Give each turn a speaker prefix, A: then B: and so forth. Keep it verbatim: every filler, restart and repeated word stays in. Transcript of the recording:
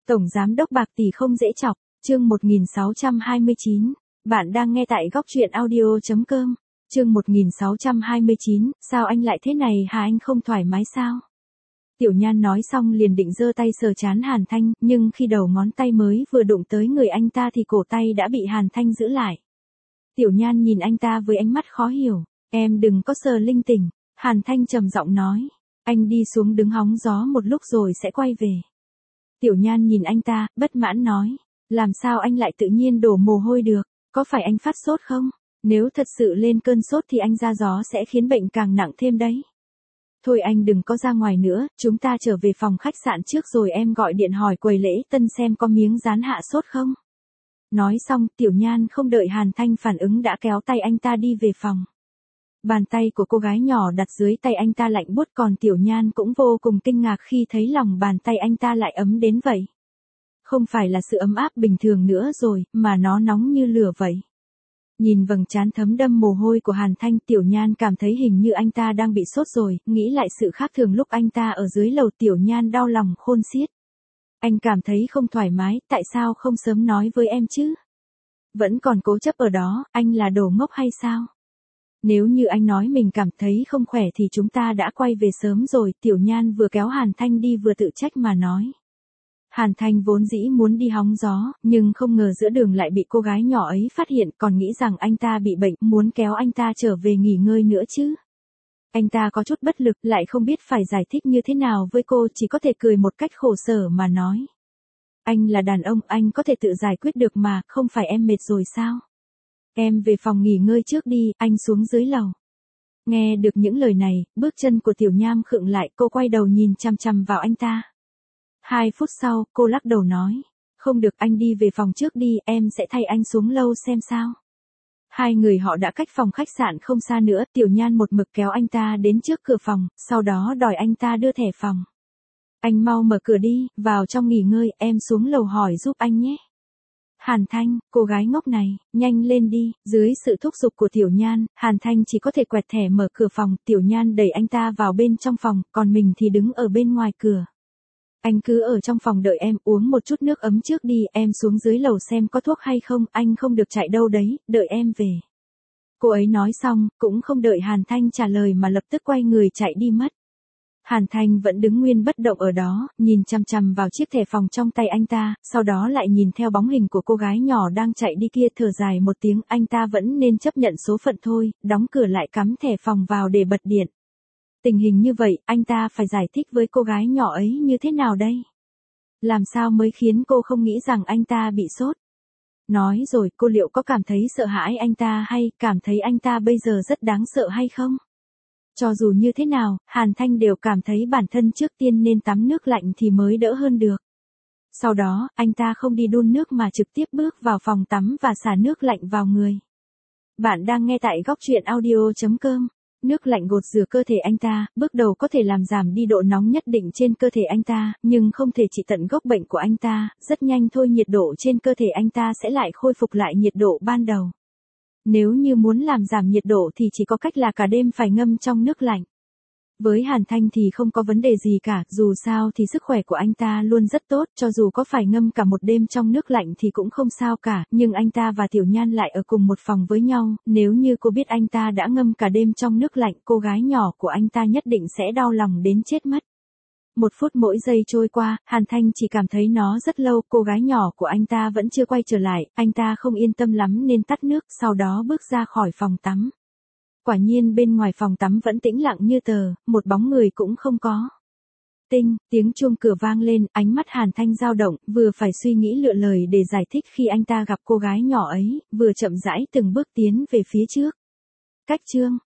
A: Tổng giám đốc bạc tỷ không dễ chọc, chương một nghìn sáu trăm hai mươi chín. Bạn đang nghe tại góc truyện audio chấm com. Chương một nghìn sáu trăm hai mươi chín, sao anh lại thế này hả, anh không thoải mái sao? Tiểu Nhan nói xong liền định giơ tay sờ trán Hàn Thanh, nhưng khi đầu ngón tay mới vừa đụng tới người anh ta thì cổ tay đã bị Hàn Thanh giữ lại. Tiểu Nhan nhìn anh ta với ánh mắt khó hiểu, em đừng có sờ linh tinh. Hàn Thanh trầm giọng nói, anh đi xuống đứng hóng gió một lúc rồi sẽ quay về. Tiểu Nhan nhìn anh ta, bất mãn nói, làm sao anh lại tự nhiên đổ mồ hôi được, có phải anh phát sốt không? Nếu thật sự lên cơn sốt thì anh ra gió sẽ khiến bệnh càng nặng thêm đấy. Thôi anh đừng có ra ngoài nữa, chúng ta trở về phòng khách sạn trước rồi em gọi điện hỏi quầy lễ tân xem có miếng dán hạ sốt không. Nói xong, Tiểu Nhan không đợi Hàn Thanh phản ứng đã kéo tay anh ta đi về phòng. Bàn tay của cô gái nhỏ đặt dưới tay anh ta lạnh buốt, còn Tiểu Nhan cũng vô cùng kinh ngạc khi thấy lòng bàn tay anh ta lại ấm đến vậy. Không phải là sự ấm áp bình thường nữa rồi, mà nó nóng như lửa vậy. Nhìn vầng trán thấm đẫm mồ hôi của Hàn Thanh, Tiểu Nhan cảm thấy hình như anh ta đang bị sốt rồi, nghĩ lại sự khác thường lúc anh ta ở dưới lầu, Tiểu Nhan đau lòng khôn xiết. Anh cảm thấy không thoải mái, tại sao không sớm nói với em chứ? Vẫn còn cố chấp ở đó, anh là đồ ngốc hay sao? Nếu như anh nói mình cảm thấy không khỏe thì chúng ta đã quay về sớm rồi. Tiểu Nhan vừa kéo Hàn Thanh đi vừa tự trách mà nói. Hàn Thanh vốn dĩ muốn đi hóng gió, nhưng không ngờ giữa đường lại bị cô gái nhỏ ấy phát hiện, còn nghĩ rằng anh ta bị bệnh, muốn kéo anh ta trở về nghỉ ngơi nữa chứ. Anh ta có chút bất lực, lại không biết phải giải thích như thế nào với cô, chỉ có thể cười một cách khổ sở mà nói. Anh là đàn ông, anh có thể tự giải quyết được mà, không phải em mệt rồi sao? Em về phòng nghỉ ngơi trước đi, anh xuống dưới lầu. Nghe được những lời này, bước chân của Tiểu Nhan khựng lại, cô quay đầu nhìn chằm chằm vào anh ta. Hai phút sau, cô lắc đầu nói, không được, anh đi về phòng trước đi, em sẽ thay anh xuống lâu xem sao. Hai người họ đã cách phòng khách sạn không xa nữa, Tiểu Nhan một mực kéo anh ta đến trước cửa phòng, sau đó đòi anh ta đưa thẻ phòng. Anh mau mở cửa đi, vào trong nghỉ ngơi, em xuống lầu hỏi giúp anh nhé. Hàn Thanh, cô gái ngốc này, nhanh lên đi. Dưới sự thúc giục của Tiểu Nhan, Hàn Thanh chỉ có thể quẹt thẻ mở cửa phòng. Tiểu Nhan đẩy anh ta vào bên trong phòng, còn mình thì đứng ở bên ngoài cửa. Anh cứ ở trong phòng đợi em, uống một chút nước ấm trước đi, em xuống dưới lầu xem có thuốc hay không, anh không được chạy đâu đấy, đợi em về. Cô ấy nói xong, cũng không đợi Hàn Thanh trả lời mà lập tức quay người chạy đi mất. Hàn Thanh vẫn đứng nguyên bất động ở đó, nhìn chằm chằm vào chiếc thẻ phòng trong tay anh ta, sau đó lại nhìn theo bóng hình của cô gái nhỏ đang chạy đi kia, thở dài một tiếng, anh ta vẫn nên chấp nhận số phận thôi, đóng cửa lại cắm thẻ phòng vào để bật điện. Tình hình như vậy, anh ta phải giải thích với cô gái nhỏ ấy như thế nào đây? Làm sao mới khiến cô không nghĩ rằng anh ta bị sốt? Nói rồi, cô liệu có cảm thấy sợ hãi anh ta hay cảm thấy anh ta bây giờ rất đáng sợ hay không? Cho dù như thế nào, Hàn Thanh đều cảm thấy bản thân trước tiên nên tắm nước lạnh thì mới đỡ hơn được. Sau đó, anh ta không đi đun nước mà trực tiếp bước vào phòng tắm và xả nước lạnh vào người. Bạn đang nghe tại góc truyện audio chấm com. Nước lạnh gột rửa cơ thể anh ta, bước đầu có thể làm giảm đi độ nóng nhất định trên cơ thể anh ta, nhưng không thể trị tận gốc bệnh của anh ta, rất nhanh thôi nhiệt độ trên cơ thể anh ta sẽ lại khôi phục lại nhiệt độ ban đầu. Nếu như muốn làm giảm nhiệt độ thì chỉ có cách là cả đêm phải ngâm trong nước lạnh. Với Hàn Thanh thì không có vấn đề gì cả, dù sao thì sức khỏe của anh ta luôn rất tốt, cho dù có phải ngâm cả một đêm trong nước lạnh thì cũng không sao cả, nhưng anh ta và Tiểu Nhan lại ở cùng một phòng với nhau, nếu như cô biết anh ta đã ngâm cả đêm trong nước lạnh, cô gái nhỏ của anh ta nhất định sẽ đau lòng đến chết mất. Một phút mỗi giây trôi qua, Hàn Thanh chỉ cảm thấy nó rất lâu, cô gái nhỏ của anh ta vẫn chưa quay trở lại, anh ta không yên tâm lắm nên tắt nước, sau đó bước ra khỏi phòng tắm. Quả nhiên bên ngoài phòng tắm vẫn tĩnh lặng như tờ, một bóng người cũng không có. Tinh, tiếng chuông cửa vang lên, ánh mắt Hàn Thanh dao động, vừa phải suy nghĩ lựa lời để giải thích khi anh ta gặp cô gái nhỏ ấy, vừa chậm rãi từng bước tiến về phía trước. Cách chương